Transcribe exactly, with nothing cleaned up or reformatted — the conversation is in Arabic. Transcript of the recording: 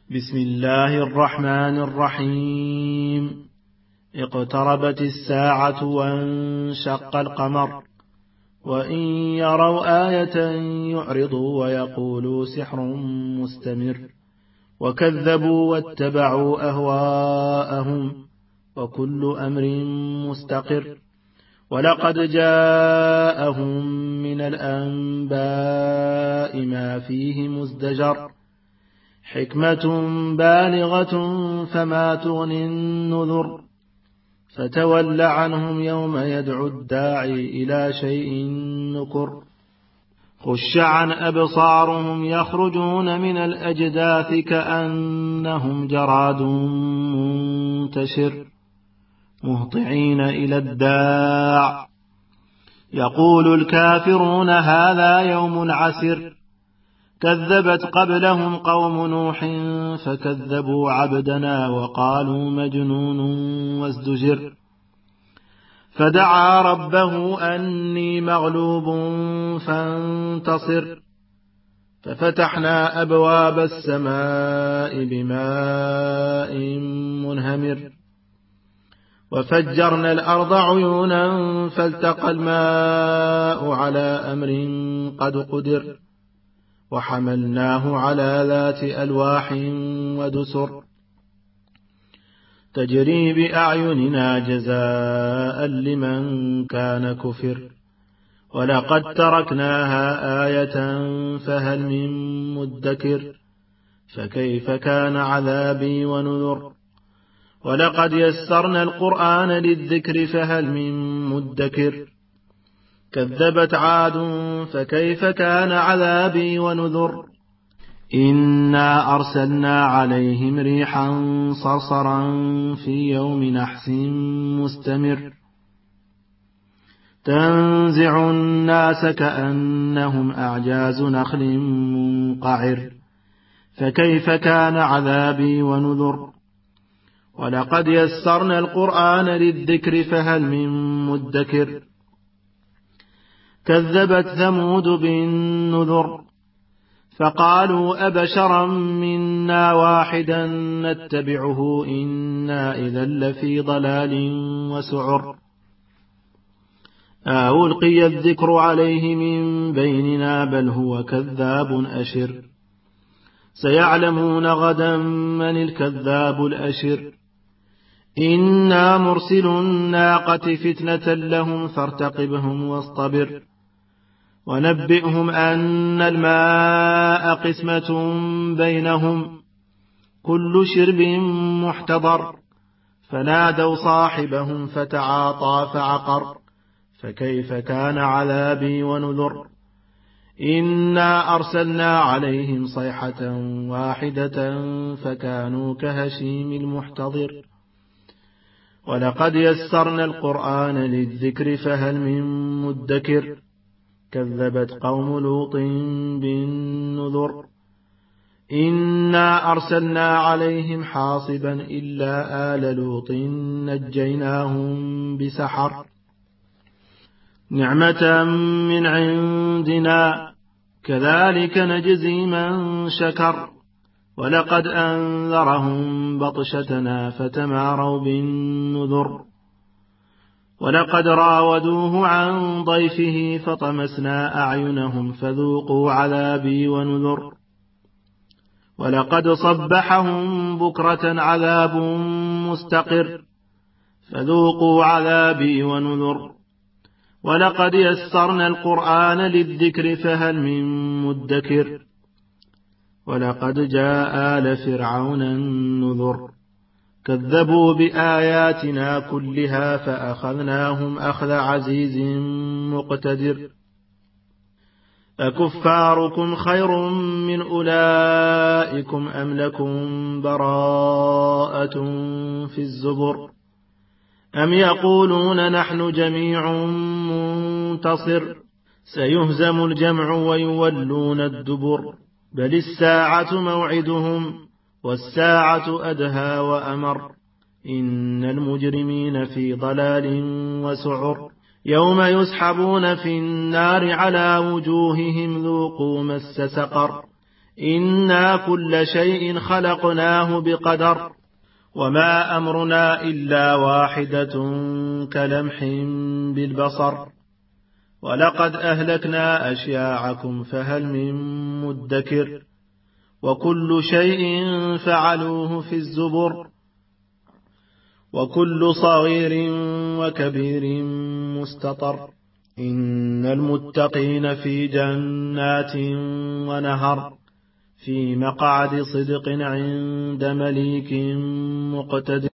بسم الله الرحمن الرحيم. اقتربت الساعة وانشق القمر وإن يروا آية يعرضوا ويقولوا سحر مستمر وكذبوا واتبعوا أهواءهم وكل أمر مستقر ولقد جاءهم من الأنباء ما فيه مزدجر حكمة بالغة فما تغني النذر فتول عنهم يوم يدعو الداعي إلى شيء نكر خش عن أبصارهم يخرجون من الأجداث كأنهم جراد منتشر مهطعين إلى الداع يقول الكافرون هذا يوم عسر كذبت قبلهم قوم نوح فكذبوا عبدنا وقالوا مجنون وازدجر فدعا ربه أني مغلوب فانتصر ففتحنا أبواب السماء بماء منهمر وفجرنا الأرض عيونا فالتقى الماء على أمر قد قدر وحملناه على ذات ألواح ودسر تجري بأعيننا جزاء لمن كان كفر ولقد تركناها آية فهل من مدكر فكيف كان عذابي ونذر ولقد يسرنا القرآن للذكر فهل من مدكر كذبت عاد فكيف كان عذابي ونذر إنا أرسلنا عليهم ريحا صرصرا في يوم نحس مستمر تنزع الناس كأنهم أعجاز نخل منقعر فكيف كان عذابي ونذر ولقد يسرنا القرآن للذكر فهل من مدكر كذبت ثمود بالنذر فقالوا أبشرا منا واحدا نتبعه إنا إذا لفي ضلال وسعر ألقي الذكر عليه من بيننا بل هو كذاب أشر سيعلمون غدا من الكذاب الأشر إنا مرسل الناقة فتنة لهم فارتقبهم واصطبر ونبئهم أن الماء قسمة بينهم كل شرب محتضر فنادوا صاحبهم فتعاطى فعقر فكيف كان عذابي ونذر إنا أرسلنا عليهم صيحة واحدة فكانوا كهشيم المحتضر ولقد يسرنا القرآن للذكر فهل من مدكر كذبت قوم لوط بالنذر إنا أرسلنا عليهم حاصبا إلا آل لوط نجيناهم بسحر نعمة من عندنا كذلك نجزي من شكر ولقد أنذرهم بطشتنا فتماروا بالنذر ولقد راودوه عن ضيفه فطمسنا أعينهم فذوقوا عذابي ونذر ولقد صبحهم بكرة عذاب مستقر فذوقوا عذابي ونذر ولقد يسرنا القرآن للذكر فهل من مدكر ولقد جاء آل فرعون النذر كذبوا بآياتنا كلها فأخذناهم أخذ عزيز مقتدر أكفاركم خير من أولئكم أم لكم براءة في الزبر أم يقولون نحن جميع منتصر سيهزم الجمع ويولون الدبر بل الساعة موعدهم والساعة أدهى وأمر إن المجرمين في ضلال وسعر يوم يسحبون في النار على وجوههم ذوقوا مس سقر إنا كل شيء خلقناه بقدر وما أمرنا إلا واحدة كلمح بالبصر ولقد أهلكنا أشياعكم فهل من مدكر وكل شيء فعلوه في الزبر وكل صغير وكبير مستطر إن المتقين في جنات ونهر في مقعد صدق عند مليك مقتدر.